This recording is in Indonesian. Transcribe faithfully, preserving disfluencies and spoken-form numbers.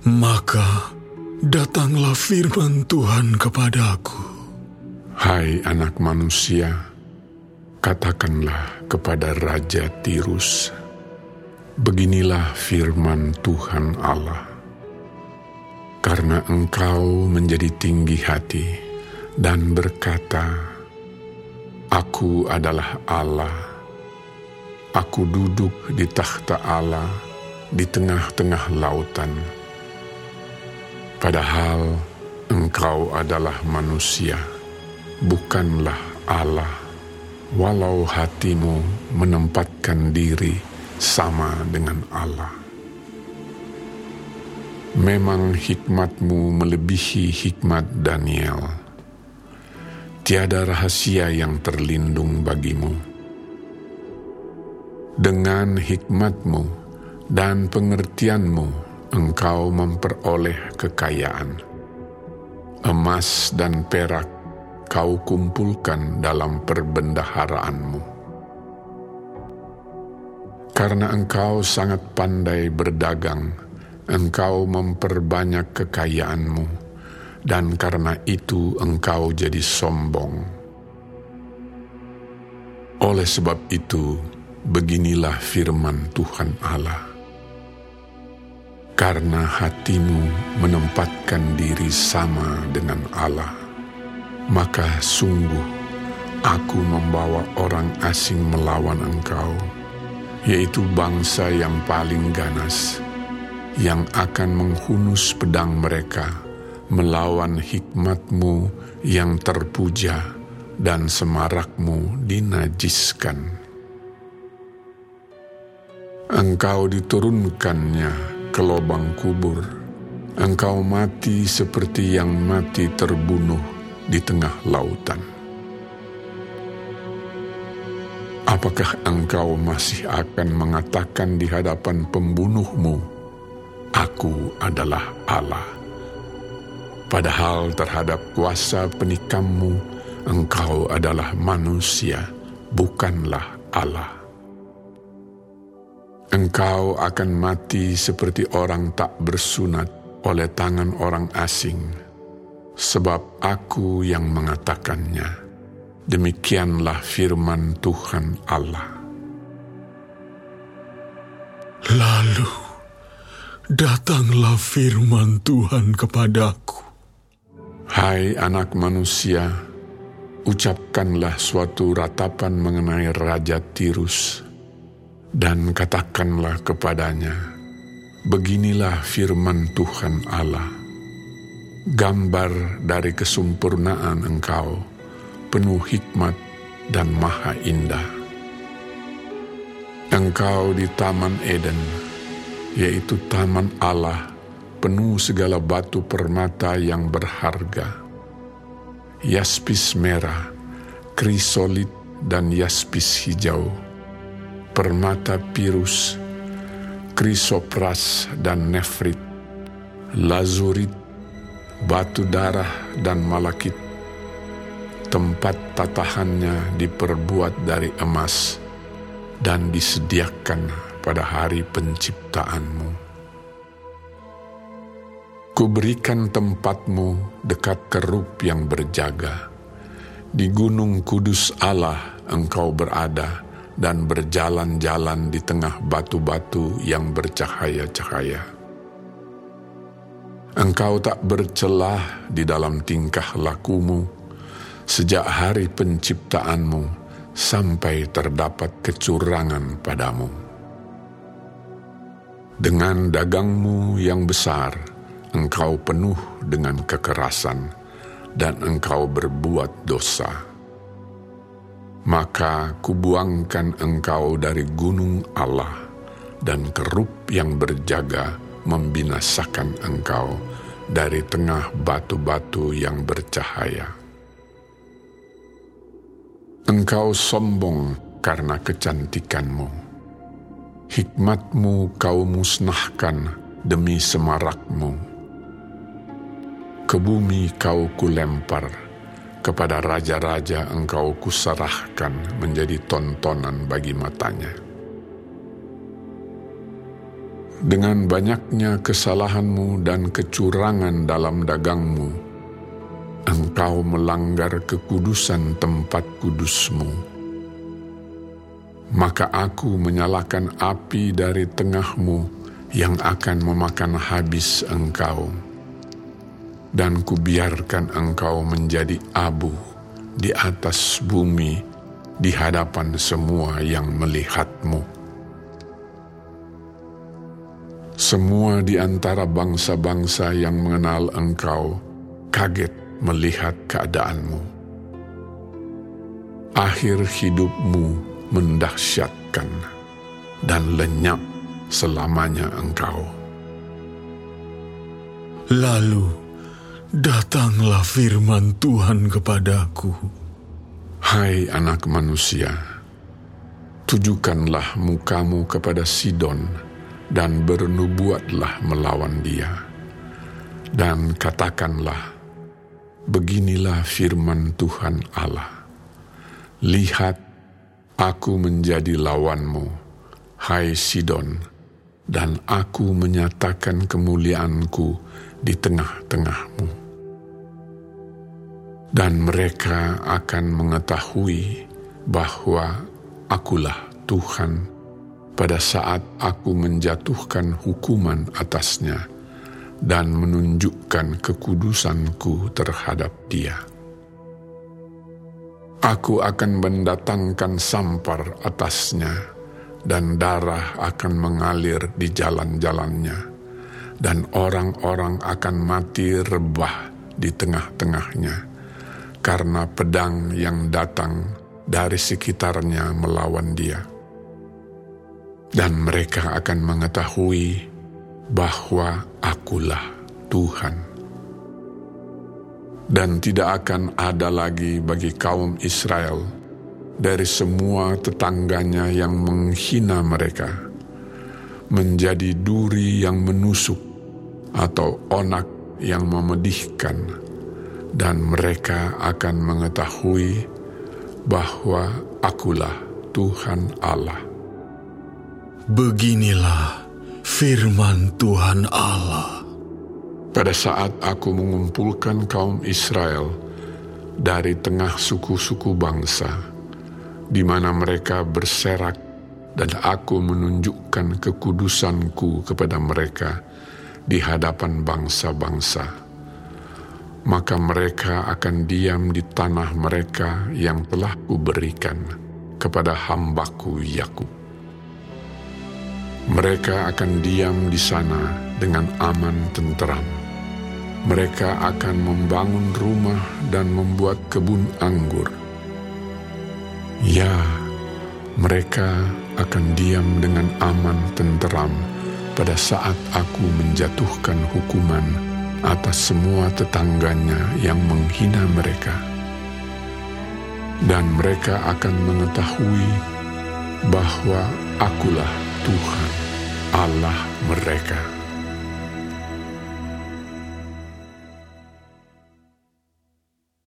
Maka datanglah firman Tuhan kepadaku. Hai anak manusia, katakanlah kepada Raja Tirus, beginilah firman Tuhan Allah. Karena engkau menjadi tinggi hati dan berkata, Aku adalah Allah, aku duduk di takhta Allah di tengah-tengah lautan. Padahal engkau adalah manusia, bukanlah Allah, walau hatimu menempatkan diri sama dengan Allah. Memang hikmatmu melebihi hikmat Daniel. Tiada rahasia yang terlindung bagimu. Dengan hikmatmu dan pengertianmu engkau memperoleh kekayaan. Emas dan perak kau kumpulkan dalam perbendaharaanmu. Karena engkau sangat pandai berdagang, engkau memperbanyak kekayaanmu, dan karena itu engkau jadi sombong. Oleh sebab itu, beginilah firman Tuhan Allah. Karena hatimu menempatkan diri sama dengan Allah, maka sungguh aku membawa orang asing melawan engkau, yaitu bangsa yang paling ganas, yang akan menghunus pedang mereka melawan hikmatmu yang terpuja dan semarakmu dinajiskan. Engkau diturunkannya ke lubang kubur, engkau mati seperti yang mati terbunuh di tengah lautan. Apakah engkau masih akan mengatakan di hadapan pembunuhmu, Aku adalah Allah? Padahal terhadap kuasa penikammu, engkau adalah manusia, bukanlah Allah. Engkau akan mati seperti orang tak bersunat oleh tangan orang asing, sebab aku yang mengatakannya. Demikianlah firman Tuhan Allah. Lalu datanglah firman Tuhan kepadaku. Hai anak manusia, ucapkanlah suatu ratapan mengenai Raja Tirus, dan katakanlah kepadanya, beginilah firman Tuhan Allah. Gambar dari kesempurnaan engkau, penuh hikmat dan maha indah. Engkau di Taman Eden, yaitu taman Allah, penuh segala batu permata yang berharga. Yaspis merah, krisolit dan yaspis hijau, permata pirus, krisopras dan nefrit, lazurit, batu darah dan malakit. Tempat tatahannya diperbuat dari emas dan disediakan pada hari penciptaanmu. Kuberikan tempatmu dekat kerub yang berjaga. Di gunung kudus Allah engkau berada dan berjalan-jalan di tengah batu-batu yang bercahaya-cahaya. Engkau tak bercelah di dalam tingkah lakumu sejak hari penciptaanmu sampai terdapat kecurangan padamu. Dengan dagangmu yang besar, engkau penuh dengan kekerasan, dan engkau berbuat dosa. Maka kubuangkan engkau dari gunung Allah, dan kerub yang berjaga membinasakan engkau dari tengah batu-batu yang bercahaya. Engkau sombong karena kecantikanmu. Hikmatmu kau musnahkan demi semarakmu. Ke bumi kau kulempar, kepada raja-raja engkau kuserahkan menjadi tontonan bagi matanya. Dengan banyaknya kesalahanmu dan kecurangan dalam dagangmu, engkau melanggar kekudusan tempat kudusmu. Maka aku menyalakan api dari tengahmu yang akan memakan habis engkau, dan kubiarkan engkau menjadi abu di atas bumi di hadapan semua yang melihatmu. Semua di antara bangsa-bangsa yang mengenal engkau kaget melihat keadaanmu. Akhir hidupmu mendahsyatkan dan lenyap selamanya engkau. Lalu datanglah firman Tuhan kepadaku. Hai anak manusia, tujukanlah mukamu kepada Sidon dan bernubuatlah melawan dia. Dan katakanlah, beginilah firman Tuhan Allah. Lihat, aku menjadi lawanmu, hai Sidon, dan aku menyatakan kemuliaanku di tengah-tengahmu. Dan mereka akan mengetahui bahwa akulah Tuhan pada saat aku menjatuhkan hukuman atasnya dan menunjukkan kekudusanku terhadap dia. Aku akan mendatangkan sampar atasnya, dan darah akan mengalir di jalan-jalannya, dan orang-orang akan mati rebah di tengah-tengahnya, karena pedang yang datang dari sekitarnya melawan dia. Dan mereka akan mengetahui bahwa akulah Tuhan. Dan tidak akan ada lagi bagi kaum Israel dari semua tetangganya yang menghina mereka menjadi duri yang menusuk atau onak yang memedihkan, dan mereka akan mengetahui bahwa akulah Tuhan Allah. Beginilah firman Tuhan Allah. Pada saat aku mengumpulkan kaum Israel dari tengah suku-suku bangsa, di mana mereka berserak, dan aku menunjukkan kekudusanku kepada mereka di hadapan bangsa-bangsa, maka mereka akan diam di tanah mereka yang telah kuberikan kepada hambaku Yakub. Mereka akan diam di sana dengan aman tenteram. Mereka akan membangun rumah dan membuat kebun anggur. Ya, mereka akan diam dengan aman tenteram pada saat aku menjatuhkan hukuman atas semua tetangganya yang menghina mereka. Dan mereka akan mengetahui bahwa akulah Tuhan Allah mereka.